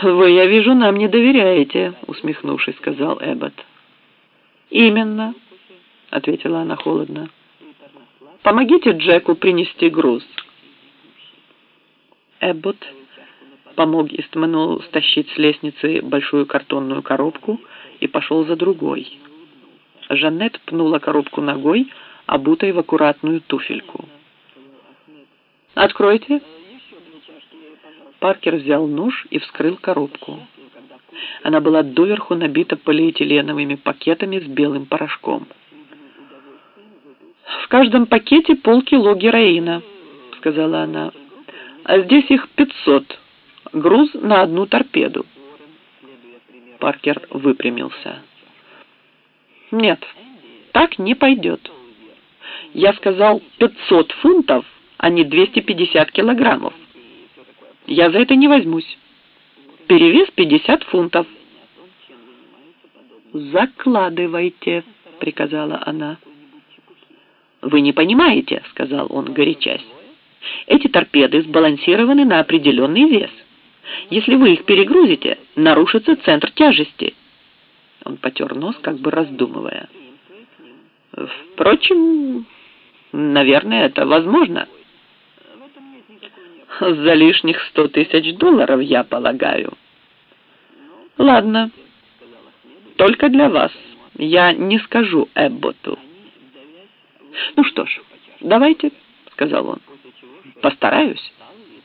«Вы, я вижу, нам не доверяете», — усмехнувшись, сказал Эббот. «Именно», — ответила она холодно. «Помогите Джеку принести груз». Эббот помог Истману стащить с лестницы большую картонную коробку и пошел за другой. Жаннет пнула коробку ногой, обутой в аккуратную туфельку. «Откройте». Паркер взял нож и вскрыл коробку. Она была доверху набита полиэтиленовыми пакетами с белым порошком. «В каждом пакете полкило героина», — сказала она. «А здесь их 500. Груз на одну торпеду». Паркер выпрямился. «Нет, так не пойдет. Я сказал 500 фунтов, а не 250 килограммов. Я за это не возьмусь. Перевес 50 фунтов». «Закладывайте», — приказала она. «Вы не понимаете», — сказал он, горячась. «Эти торпеды сбалансированы на определенный вес. Если вы их перегрузите, нарушится центр тяжести». Он потер нос, как бы раздумывая. «Впрочем, наверное, это возможно. За лишних 100 тысяч долларов, я полагаю». «Ладно, только для вас. Я не скажу Эбботу». «Ну что ж, давайте», — сказал он. «Постараюсь».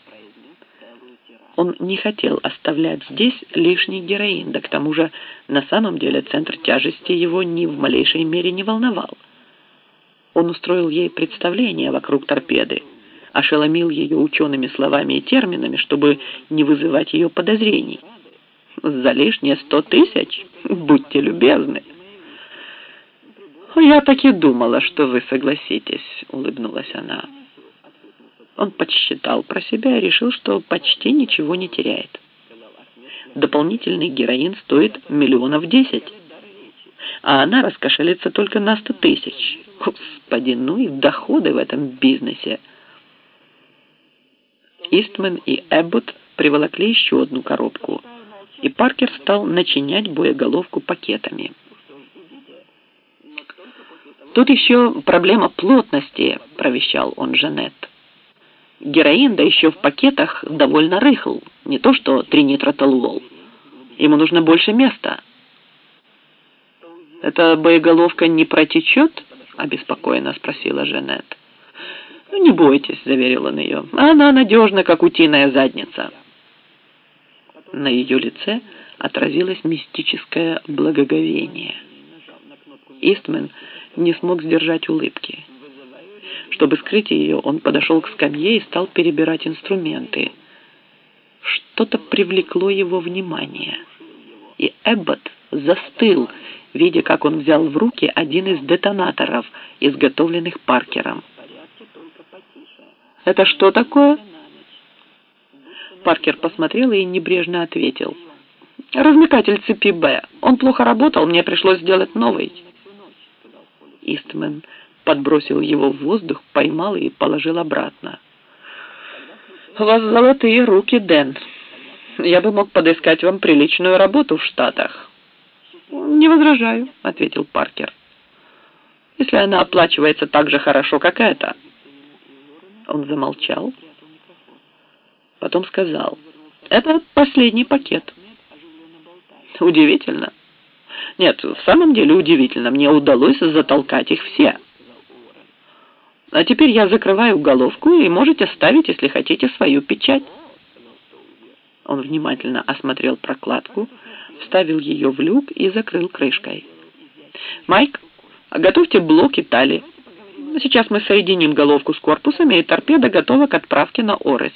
Он не хотел оставлять здесь лишний героин, да к тому же на самом деле центр тяжести его ни в малейшей мере не волновал. Он устроил ей представление вокруг торпеды, ошеломил ее учеными словами и терминами, чтобы не вызывать ее подозрений. «За лишние 100 тысяч? Будьте любезны». «Я так и думала, что вы согласитесь», — улыбнулась она. Он подсчитал про себя и решил, что почти ничего не теряет. Дополнительный героин стоит 10 миллионов, а она раскошелится только на 100 тысяч. Господи, ну и доходы в этом бизнесе. Истман и Эббот приволокли еще одну коробку, и Паркер стал начинять боеголовку пакетами. «Тут еще проблема плотности», — провещал он Жаннет. «Героин, да еще в пакетах, довольно рыхл, не то что тринитротолуол. Ему нужно больше места». «Эта боеголовка не протечет?» — обеспокоенно спросила Жаннет. «Ну, не бойтесь», — заверил он ее. «Она надежна, как утиная задница». На ее лице отразилось мистическое благоговение. Истман не смог сдержать улыбки. Чтобы скрыть ее, он подошел к скамье и стал перебирать инструменты. Что-то привлекло его внимание, и Эббот застыл, видя, как он взял в руки один из детонаторов, изготовленных Паркером. «Это что такое?» Паркер посмотрел и небрежно ответил. «Размыкатель цепи Б. Он плохо работал, мне пришлось сделать новый». Истман подбросил его в воздух, поймал и положил обратно. «У вас золотые руки, Дэн. Я бы мог подыскать вам приличную работу в Штатах». «Не возражаю», — ответил Паркер. «Если она оплачивается так же хорошо, как эта». Он замолчал, потом сказал: «Это последний пакет». «Удивительно». «Нет, в самом деле удивительно. Мне удалось затолкать их все. А теперь я закрываю головку, и можете ставить, если хотите, свою печать». Он внимательно осмотрел прокладку, вставил ее в люк и закрыл крышкой. «Майк, готовьте блок и тали. Сейчас мы соединим головку с корпусами, и торпеда готова к отправке на Орест».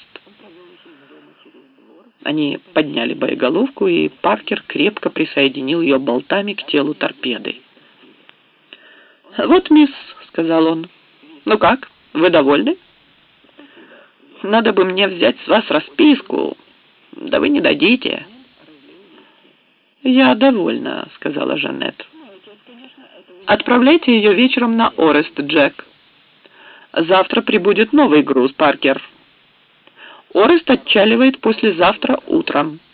Они подняли боеголовку, и Паркер крепко присоединил ее болтами к телу торпеды. «Вот, мисс», — сказал он. «Ну как, вы довольны? Надо бы мне взять с вас расписку. Да вы не дадите». «Я довольна», — сказала Жаннет. «Отправляйте ее вечером на Орест, Джек. Завтра прибудет новый груз, Паркер. Орест отчаливает послезавтра утром».